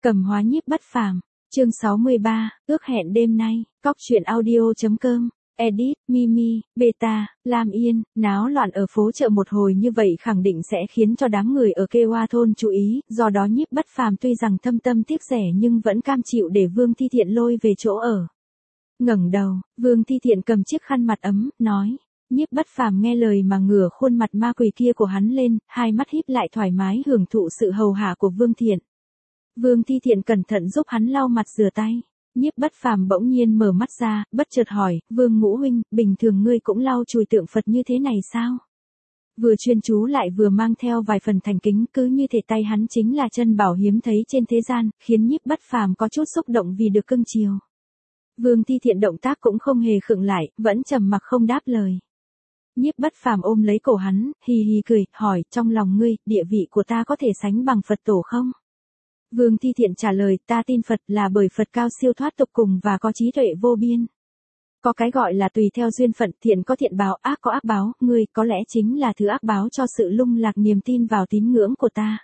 Cầm hóa nhiếp bất phàm, chương 63, ước hẹn đêm nay, cóc truyện audio.com, edit, Mimi, Beta, Lam Yên, náo loạn ở phố chợ một hồi như vậy khẳng định sẽ khiến cho đám người ở Kê Hoa thôn chú ý, do đó nhiếp bất phàm tuy rằng thâm tâm tiếc rẻ nhưng vẫn cam chịu để Vương Thi Thiện lôi về chỗ ở. Ngẩng đầu, Vương Thi Thiện cầm chiếc khăn mặt ấm, nói. Nhiếp bất phàm nghe lời mà ngửa khuôn mặt ma quỷ kia của hắn lên, hai mắt híp lại thoải mái hưởng thụ sự hầu hạ của Vương Thiện. Vương Thi Thiện cẩn thận giúp hắn lau mặt rửa tay. Nhiếp bất phàm bỗng nhiên mở mắt ra, bất chợt hỏi, Vương Ngũ huynh, bình thường ngươi cũng lau chùi tượng Phật như thế này sao? Vừa chuyên chú lại vừa mang theo vài phần thành kính, cứ như thể tay hắn chính là chân bảo hiếm thấy trên thế gian, khiến nhiếp bất phàm có chút xúc động vì được cưng chiều. Vương Thi Thiện động tác cũng không hề khựng lại, vẫn trầm mặc không đáp lời. Nhiếp bất phàm ôm lấy cổ hắn, hì hì cười, hỏi, trong lòng ngươi, địa vị của ta có thể sánh bằng Phật tổ không? Vương Thi Thiện trả lời, ta tin Phật là bởi Phật cao siêu thoát tục cùng và có trí tuệ vô biên. Có cái gọi là tùy theo duyên phận, thiện có thiện báo, ác có ác báo, ngươi có lẽ chính là thứ ác báo cho sự lung lạc niềm tin vào tín ngưỡng của ta.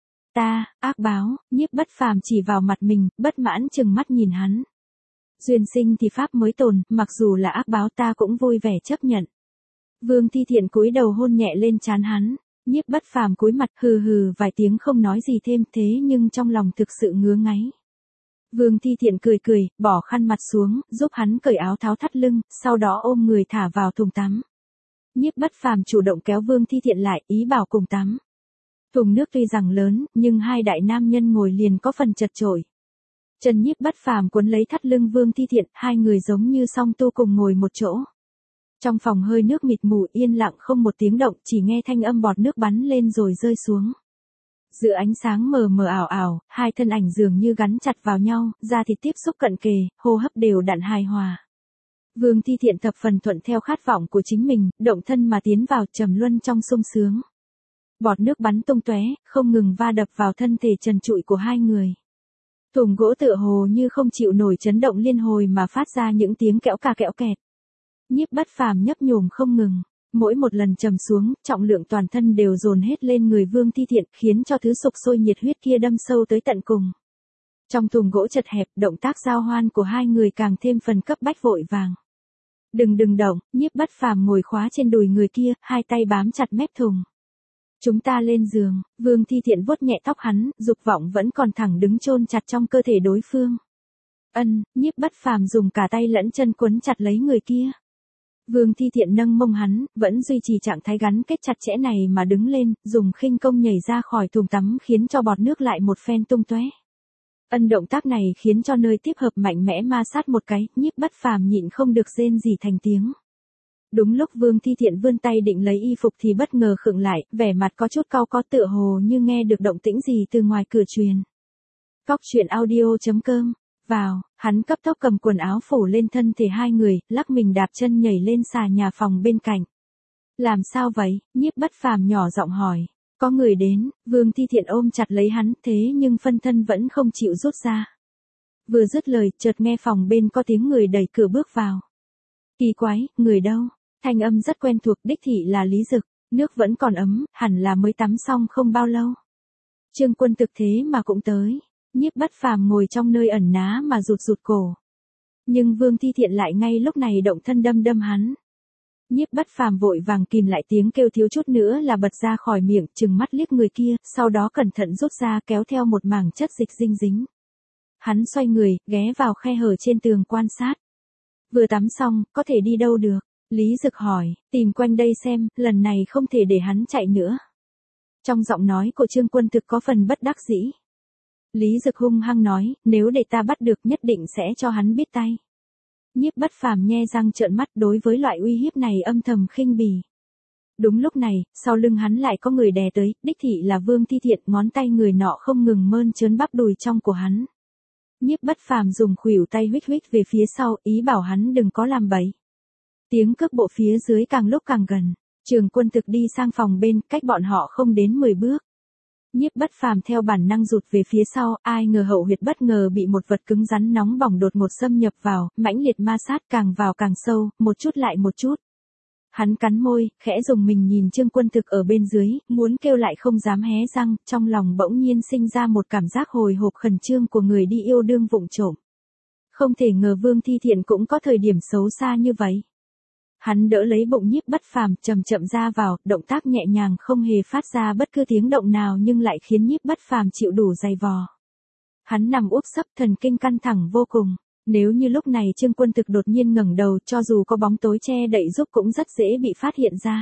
Ta, ác báo, nhiếp bất phàm chỉ vào mặt mình, bất mãn chừng mắt nhìn hắn. Duyên sinh thì pháp mới tồn, mặc dù là ác báo ta cũng vui vẻ chấp nhận. Vương Thi Thiện cúi đầu hôn nhẹ lên trán hắn, nhiếp bất phàm cúi mặt hừ hừ vài tiếng không nói gì thêm thế nhưng trong lòng thực sự ngứa ngáy. Vương Thi Thiện cười cười, bỏ khăn mặt xuống, giúp hắn cởi áo tháo thắt lưng, sau đó ôm người thả vào thùng tắm. Nhiếp bất phàm chủ động kéo Vương Thi Thiện lại, ý bảo cùng tắm. Thùng nước tuy rằng lớn, nhưng hai đại nam nhân ngồi liền có phần chật chội. Chân nhiếp bất phàm cuốn lấy thắt lưng Vương Thi Thiện, hai người giống như song tu cùng ngồi một chỗ. Trong phòng hơi nước mịt mù yên lặng không một tiếng động, chỉ nghe thanh âm bọt nước bắn lên rồi rơi xuống. Giữa ánh sáng mờ mờ ảo ảo, hai thân ảnh dường như gắn chặt vào nhau, da thịt tiếp xúc cận kề, hô hấp đều đặn hài hòa. Vương Thi Thiện thập phần thuận theo khát vọng của chính mình, động thân mà tiến vào trầm luân trong sung sướng. Bọt nước bắn tung tóe, không ngừng va đập vào thân thể trần trụi của hai người. Thùng gỗ tựa hồ như không chịu nổi chấn động liên hồi mà phát ra những tiếng kẽo ca kẽo kẹt. Nhiếp bất phàm nhấp nhổm không ngừng, mỗi một lần trầm xuống, trọng lượng toàn thân đều dồn hết lên người Vương Thi Thiện, khiến cho thứ sục sôi nhiệt huyết kia đâm sâu tới tận cùng. Trong thùng gỗ chật hẹp, động tác giao hoan của hai người càng thêm phần cấp bách vội vàng. Đừng động, nhiếp bất phàm ngồi khóa trên đùi người kia, hai tay bám chặt mép thùng. Chúng ta lên giường, Vương Thi Thiện vuốt nhẹ tóc hắn, dục vọng vẫn còn thẳng đứng chôn chặt trong cơ thể đối phương. Nhiếp bất phàm dùng cả tay lẫn chân quấn chặt lấy người kia. Vương Thi Thiện nâng mông hắn, vẫn duy trì trạng thái gắn kết chặt chẽ này mà đứng lên, dùng khinh công nhảy ra khỏi thùng tắm khiến cho bọt nước lại một phen tung tóe. Động tác này khiến cho nơi tiếp hợp mạnh mẽ ma sát một cái, nhiếp bất phàm nhịn không được rên rỉ thành tiếng. Đúng lúc Vương Thi Thiện vươn tay định lấy y phục thì bất ngờ khựng lại, vẻ mặt có chút cau có tựa hồ như nghe được động tĩnh gì từ ngoài cửa truyền. Cóc truyện audio.com. Vào, hắn cấp tốc cầm quần áo phủ lên thân thể hai người, lắc mình đạp chân nhảy lên xà nhà phòng bên cạnh. Làm sao vậy? Nhiếp bất phàm nhỏ giọng hỏi. Có người đến, Vương Thi Thiện ôm chặt lấy hắn, thế nhưng phân thân vẫn không chịu rút ra. Vừa dứt lời, chợt nghe phòng bên có tiếng người đẩy cửa bước vào. Kỳ quái, người đâu? Thanh âm rất quen thuộc, đích thị là Lý Dực, nước vẫn còn ấm, hẳn là mới tắm xong không bao lâu. Trương Quân Thực thế mà cũng tới. Nhiếp bất phàm ngồi trong nơi ẩn ná mà rụt rụt cổ. Nhưng Vương Thi Thiện lại ngay lúc này động thân đâm hắn. Nhiếp bất phàm vội vàng kìm lại tiếng kêu thiếu chút nữa là bật ra khỏi miệng, trừng mắt liếc người kia, sau đó cẩn thận rút ra kéo theo một mảng chất dịch dinh dính. Hắn xoay người, ghé vào khe hở trên tường quan sát. Vừa tắm xong, có thể đi đâu được? Lý Dực hỏi, tìm quanh đây xem, lần này không thể để hắn chạy nữa. Trong giọng nói của Trương Quân Thực có phần bất đắc dĩ. Lý Dực hung hăng nói, nếu để ta bắt được nhất định sẽ cho hắn biết tay. Nhiếp bất phàm nhe răng trợn mắt, đối với loại uy hiếp này âm thầm khinh bỉ. Đúng lúc này, sau lưng hắn lại có người đè tới, đích thị là Vương Thi Thiện, ngón tay người nọ không ngừng mơn trớn bắp đùi trong của hắn. Nhiếp bất phàm dùng khuỷu tay huých huých về phía sau, ý bảo hắn đừng có làm bậy. Tiếng cước bộ phía dưới càng lúc càng gần, Trường Quân Thực đi sang phòng bên, cách bọn họ không đến 10 bước. Nhiếp bất phàm theo bản năng rụt về phía sau, ai ngờ hậu huyệt bất ngờ bị một vật cứng rắn nóng bỏng đột ngột xâm nhập vào, mãnh liệt ma sát càng vào càng sâu, một chút lại một chút. Hắn cắn môi, khẽ dùng mình nhìn Trương Quân Thực ở bên dưới, muốn kêu lại không dám hé răng, trong lòng bỗng nhiên sinh ra một cảm giác hồi hộp khẩn trương của người đi yêu đương vụng trộm. Không thể ngờ Vương Thi Thiện cũng có thời điểm xấu xa như vậy. Hắn đỡ lấy bụng Nhiếp Bất Phàm, chậm chậm ra vào, động tác nhẹ nhàng không hề phát ra bất cứ tiếng động nào nhưng lại khiến Nhiếp Bất Phàm chịu đủ dày vò. Hắn nằm úp sấp, thần kinh căng thẳng vô cùng. Nếu như lúc này Trương Quân Thực đột nhiên ngẩng đầu, cho dù có bóng tối che đậy giúp cũng rất dễ bị phát hiện ra.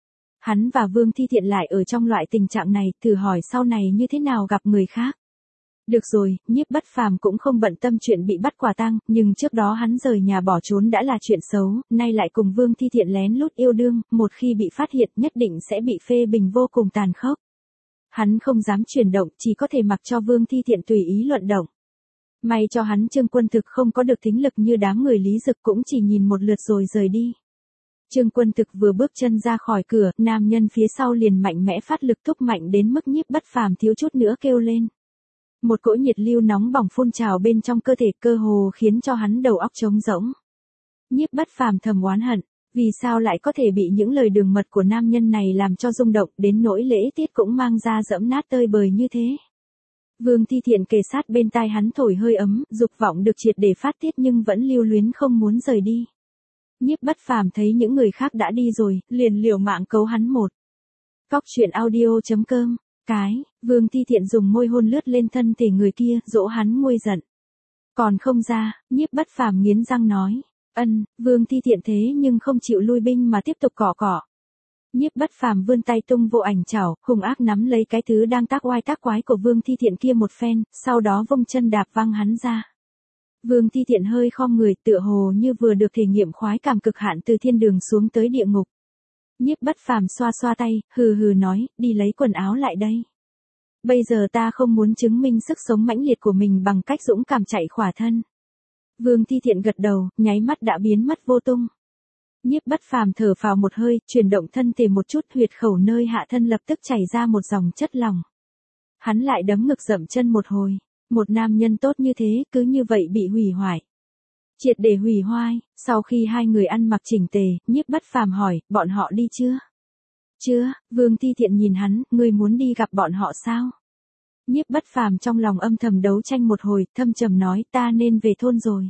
Hắn và Vương Thi Thiện lại ở trong loại tình trạng này, thử hỏi sau này như thế nào gặp người khác. Được rồi, Nhiếp Bất Phàm cũng không bận tâm chuyện bị bắt quả tang, nhưng trước đó hắn rời nhà bỏ trốn đã là chuyện xấu, nay lại cùng Vương Thi Thiện lén lút yêu đương, một khi bị phát hiện nhất định sẽ bị phê bình vô cùng tàn khốc. Hắn không dám chuyển động, chỉ có thể mặc cho Vương Thi Thiện tùy ý luận động. May cho hắn Trương Quân Thực không có được thính lực như đám người Lý Dực, cũng chỉ nhìn một lượt rồi rời đi. Trương Quân Thực vừa bước chân ra khỏi cửa, nam nhân phía sau liền mạnh mẽ phát lực thúc mạnh đến mức Nhiếp Bất Phàm thiếu chút nữa kêu lên. Một cỗ nhiệt lưu nóng bỏng phun trào bên trong cơ thể, cơ hồ khiến cho hắn đầu óc trống rỗng. Nhiếp Bất Phàm thầm oán hận, vì sao lại có thể bị những lời đường mật của nam nhân này làm cho rung động, đến nỗi lễ tiết cũng mang ra dẫm nát tơi bời như thế. Vương Thi Thiện kề sát bên tai hắn thổi hơi ấm, dục vọng được triệt để phát tiết nhưng vẫn lưu luyến không muốn rời đi. Nhiếp Bất Phàm thấy những người khác đã đi rồi, liền liều mạng cấu hắn một. Cóc truyện audio.com. Vương Thi Thiện dùng môi hôn lướt lên thân thể người kia, dỗ hắn nguôi giận. Còn không ra, Nhiếp Bất Phàm nghiến răng nói. Vương Thi Thiện thế nhưng không chịu lui binh mà tiếp tục cọ cọ. Nhiếp Bất Phàm vươn tay tung vô ảnh chảo, hung ác nắm lấy cái thứ đang tác oai tác quái của Vương Thi Thiện kia một phen, sau đó vung chân đạp văng hắn ra. Vương Thi Thiện hơi khom người, tựa hồ như vừa được thể nghiệm khoái cảm cực hạn từ thiên đường xuống tới địa ngục. Nhiếp Bất Phàm xoa xoa tay, hừ hừ nói, đi lấy quần áo lại đây. Bây giờ ta không muốn chứng minh sức sống mãnh liệt của mình bằng cách dũng cảm chạy khỏa thân. Vương Thi Thiện gật đầu, nháy mắt đã biến mất vô tung. Nhiếp Bất Phàm thở phào một hơi, chuyển động thân thể một chút, huyệt khẩu nơi hạ thân lập tức chảy ra một dòng chất lỏng. Hắn lại đấm ngực dậm chân một hồi, một nam nhân tốt như thế, cứ như vậy bị hủy hoại. Triệt để hủy hoại. Sau khi hai người ăn mặc chỉnh tề, Nhiếp Bất Phàm hỏi, bọn họ đi chưa? Chưa. Vương Thi Thiện nhìn hắn, ngươi muốn đi gặp bọn họ sao? Nhiếp Bất Phàm trong lòng âm thầm đấu tranh một hồi, thâm trầm nói, ta nên về thôn rồi.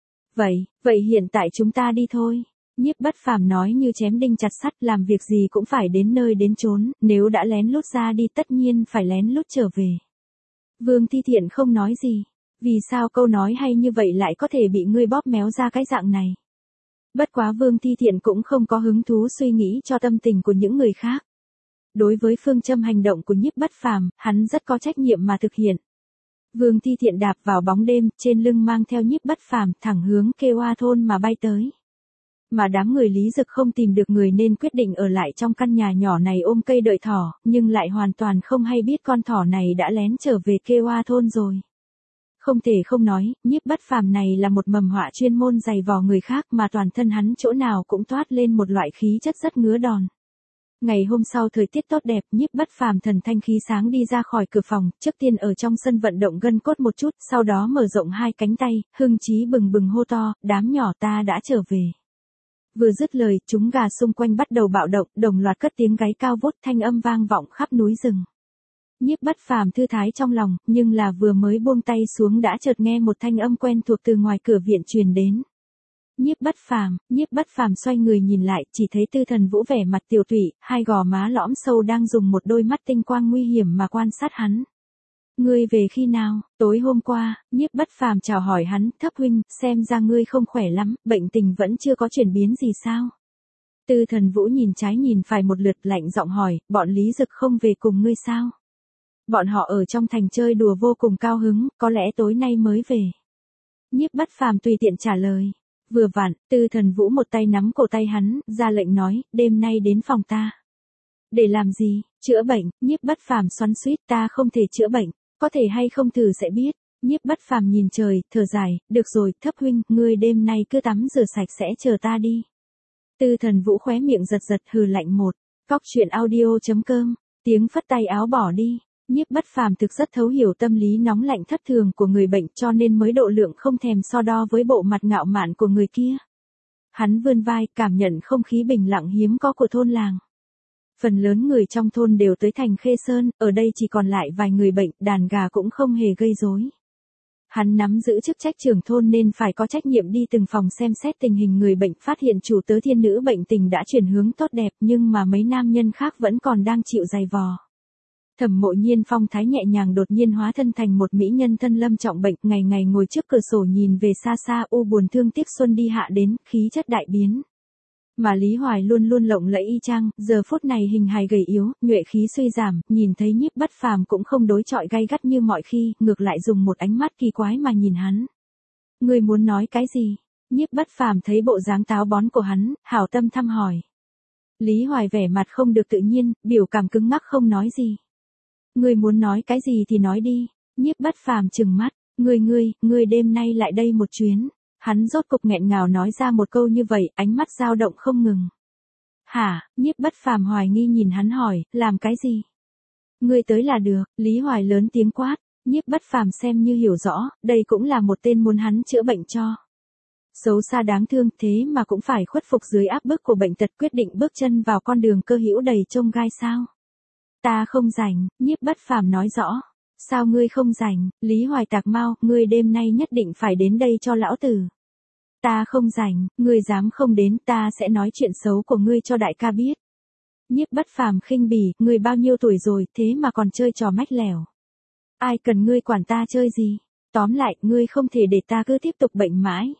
Vậy hiện tại chúng ta đi thôi. Nhiếp Bất Phàm nói như chém đinh chặt sắt, làm việc gì cũng phải đến nơi đến chốn, nếu đã lén lút ra đi tất nhiên phải lén lút trở về. Vương Thi Thiện không nói gì. Vì sao câu nói hay như vậy lại có thể bị ngươi bóp méo ra cái dạng này? Bất quá Vương Thi Thiện cũng không có hứng thú suy nghĩ cho tâm tình của những người khác. Đối với phương châm hành động của Nhiếp Bất Phàm, hắn rất có trách nhiệm mà thực hiện. Vương Thi Thiện đạp vào bóng đêm, trên lưng mang theo Nhiếp Bất Phàm, thẳng hướng Kê Oa thôn mà bay tới. Mà đám người Lý Dực không tìm được người nên quyết định ở lại trong căn nhà nhỏ này ôm cây đợi thỏ, nhưng lại hoàn toàn không hay biết con thỏ này đã lén trở về Kê Oa thôn rồi. Không thể không nói, Nhiếp Bất Phàm này là một mầm họa chuyên môn giày vò người khác, mà toàn thân hắn chỗ nào cũng toát lên một loại khí chất rất ngứa đòn. Ngày hôm sau thời tiết tốt đẹp, Nhiếp Bất Phàm thần thanh khí sáng đi ra khỏi cửa phòng, trước tiên ở trong sân vận động gân cốt một chút, sau đó mở rộng hai cánh tay, hưng chí bừng bừng hô to, đám nhỏ ta đã trở về. Vừa dứt lời, chúng gà xung quanh bắt đầu bạo động, đồng loạt cất tiếng gáy cao vút, thanh âm vang vọng khắp núi rừng. Nhiếp Bất Phàm thư thái trong lòng, nhưng là vừa mới buông tay xuống đã chợt nghe một thanh âm quen thuộc từ ngoài cửa viện truyền đến. Nhiếp Bất Phàm xoay người nhìn lại, chỉ thấy Tư Thần Vũ vẻ mặt tiều tụy, hai gò má lõm sâu đang dùng một đôi mắt tinh quang nguy hiểm mà quan sát hắn. Ngươi về khi nào? Tối hôm qua. Nhiếp Bất Phàm chào hỏi hắn, thấp huynh, xem ra ngươi không khỏe lắm, bệnh tình vẫn chưa có chuyển biến gì sao? Tư Thần Vũ nhìn trái nhìn phải một lượt, lạnh giọng hỏi, bọn Lý Dực không về cùng ngươi sao? Bọn họ ở trong thành chơi đùa vô cùng cao hứng, có lẽ tối nay mới về. Nhiếp Bất Phàm tùy tiện trả lời. Vừa vặn, Tư Thần Vũ một tay nắm cổ tay hắn, ra lệnh nói, đêm nay đến phòng ta. Để làm gì? Chữa bệnh. Nhiếp Bất Phàm xoắn xuýt, ta không thể chữa bệnh, có thể hay không thử sẽ biết. Nhiếp Bất Phàm nhìn trời, thở dài, được rồi, thấp huynh, ngươi đêm nay cứ tắm rửa sạch sẽ chờ ta đi. Tư Thần Vũ khóe miệng giật giật hừ lạnh một. Cóc truyện audio.com, tiếng phất tay áo bỏ đi. Nhiếp Bất Phàm thực rất thấu hiểu tâm lý nóng lạnh thất thường của người bệnh, cho nên mới độ lượng không thèm so đo với bộ mặt ngạo mạn của người kia. Hắn vươn vai, cảm nhận không khí bình lặng hiếm có của thôn làng. Phần lớn người trong thôn đều tới thành Khê Sơn, ở đây chỉ còn lại vài người bệnh, đàn gà cũng không hề gây rối. Hắn nắm giữ chức trách trưởng thôn nên phải có trách nhiệm đi từng phòng xem xét tình hình người bệnh, phát hiện chủ tớ thiên nữ bệnh tình đã chuyển hướng tốt đẹp, nhưng mà mấy nam nhân khác vẫn còn đang chịu dày vò. Thẩm Mộ Nhiên phong thái nhẹ nhàng đột nhiên hóa thân thành một mỹ nhân thân lâm trọng bệnh, ngày ngày ngồi trước cửa sổ nhìn về xa xa, u buồn thương tiếc xuân đi hạ đến, khí chất đại biến. Mà Lý Hoài luôn luôn lộng lẫy y chang, giờ phút này hình hài gầy yếu, nhuệ khí suy giảm, nhìn thấy Nhiếp Bất Phàm cũng không đối chọi gay gắt như mọi khi, ngược lại dùng một ánh mắt kỳ quái mà nhìn hắn. Ngươi muốn nói cái gì? Nhiếp Bất Phàm thấy bộ dáng táo bón của hắn, hảo tâm thăm hỏi. Lý Hoài vẻ mặt không được tự nhiên, biểu cảm cứng ngắc không nói gì. Ngươi muốn nói cái gì thì nói đi. Nhiếp Bất Phàm trừng mắt, ngươi đêm nay lại đây một chuyến. Hắn rốt cục nghẹn ngào nói ra một câu như vậy, ánh mắt dao động không ngừng. Hả? Nhiếp Bất Phàm hoài nghi nhìn hắn hỏi, làm cái gì? Ngươi tới là được, Lý Hoài lớn tiếng quát. Nhiếp Bất Phàm xem như hiểu rõ, đây cũng là một tên muốn hắn chữa bệnh cho. Xấu xa đáng thương, thế mà cũng phải khuất phục dưới áp bức của bệnh tật, quyết định bước chân vào con đường cơ hữu đầy chông gai sao? Ta không rảnh, Nhiếp Bất Phàm nói rõ. Sao ngươi không rảnh? Lý Hoài tạc mau, ngươi đêm nay nhất định phải đến đây cho lão tử. Ta không rảnh, ngươi dám không đến, ta sẽ nói chuyện xấu của ngươi cho đại ca biết. Nhiếp Bất Phàm khinh bỉ, ngươi bao nhiêu tuổi rồi, thế mà còn chơi trò mách lẻo. Ai cần ngươi quản ta chơi gì? Tóm lại, ngươi không thể để ta cứ tiếp tục bệnh mãi.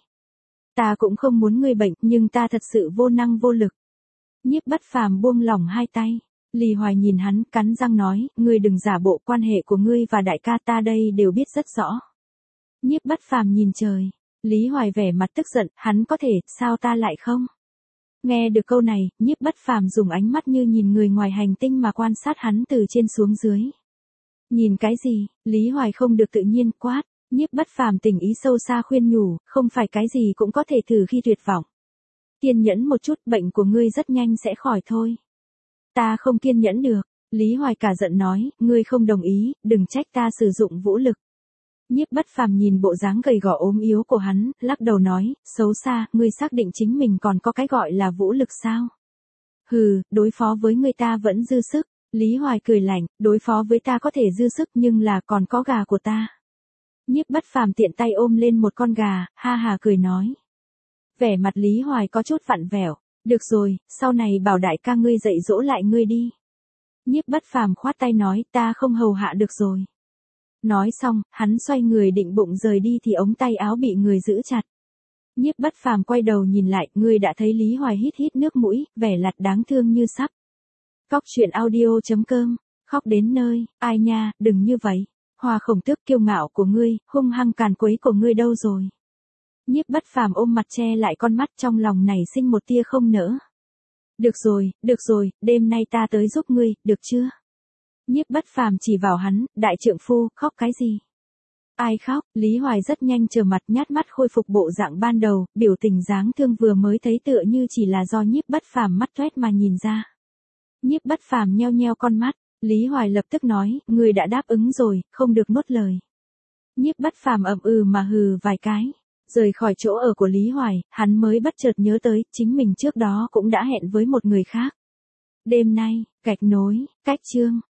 Ta cũng không muốn ngươi bệnh, nhưng ta thật sự vô năng vô lực. Nhiếp Bất Phàm buông lỏng hai tay. Lý Hoài nhìn hắn, cắn răng nói, ngươi đừng giả bộ, quan hệ của ngươi và đại ca ta đây đều biết rất rõ. Nhiếp Bất Phàm nhìn trời. Lý Hoài vẻ mặt tức giận, hắn có thể, sao ta lại không? Nghe được câu này, Nhiếp Bất Phàm dùng ánh mắt như nhìn người ngoài hành tinh mà quan sát hắn từ trên xuống dưới. Nhìn cái gì? Lý Hoài không được tự nhiên quát. Nhiếp Bất Phàm tình ý sâu xa khuyên nhủ, không phải cái gì cũng có thể thử khi tuyệt vọng. Kiên nhẫn một chút, bệnh của ngươi rất nhanh sẽ khỏi thôi. Ta không kiên nhẫn được. Lý Hoài cả giận nói, ngươi không đồng ý, đừng trách ta sử dụng vũ lực. Nhiếp Bất Phàm nhìn bộ dáng gầy gò ốm yếu của hắn, lắc đầu nói, xấu xa, ngươi xác định chính mình còn có cái gọi là vũ lực sao? Hừ, đối phó với ngươi ta vẫn dư sức. Lý Hoài cười lạnh, đối phó với ta có thể dư sức nhưng là còn có gà của ta. Nhiếp Bất Phàm tiện tay ôm lên một con gà, ha ha cười nói. Vẻ mặt Lý Hoài có chút vặn vẹo. Được rồi, sau này bảo đại ca ngươi dạy dỗ lại ngươi đi. Nhiếp Bất Phàm khoát tay nói, ta không hầu hạ được rồi. Nói xong, hắn xoay người định bụng rời đi thì ống tay áo bị người giữ chặt. Nhiếp Bất Phàm quay đầu nhìn lại, ngươi đã thấy Lý Hoài hít hít nước mũi, vẻ lặt đáng thương như sắp. Cóc truyện audio.com, khóc đến nơi, ai nha, đừng như vậy. Hoa Khổng Tước kiêu ngạo của ngươi, hung hăng càn quấy của ngươi đâu rồi? Nhiếp Bất Phàm ôm mặt che lại con mắt, trong lòng nảy sinh một tia không nỡ. Được rồi, đêm nay ta tới giúp ngươi, được chưa? Nhiếp Bất Phàm chỉ vào hắn, đại trượng phu, khóc cái gì? Ai khóc? Lý Hoài rất nhanh trở mặt, nhát mắt khôi phục bộ dạng ban đầu, biểu tình dáng thương vừa mới thấy tựa như chỉ là do Nhiếp Bất Phàm mắt toét mà nhìn ra. Nhiếp Bất Phàm nheo nheo con mắt, Lý Hoài lập tức nói, ngươi đã đáp ứng rồi, không được nuốt lời. Nhiếp Bất Phàm ậm ừ mà hừ vài cái. Rời khỏi chỗ ở của Lý Hoài, hắn mới bất chợt nhớ tới, chính mình trước đó cũng đã hẹn với một người khác. Đêm nay, gạch nối, cách chương.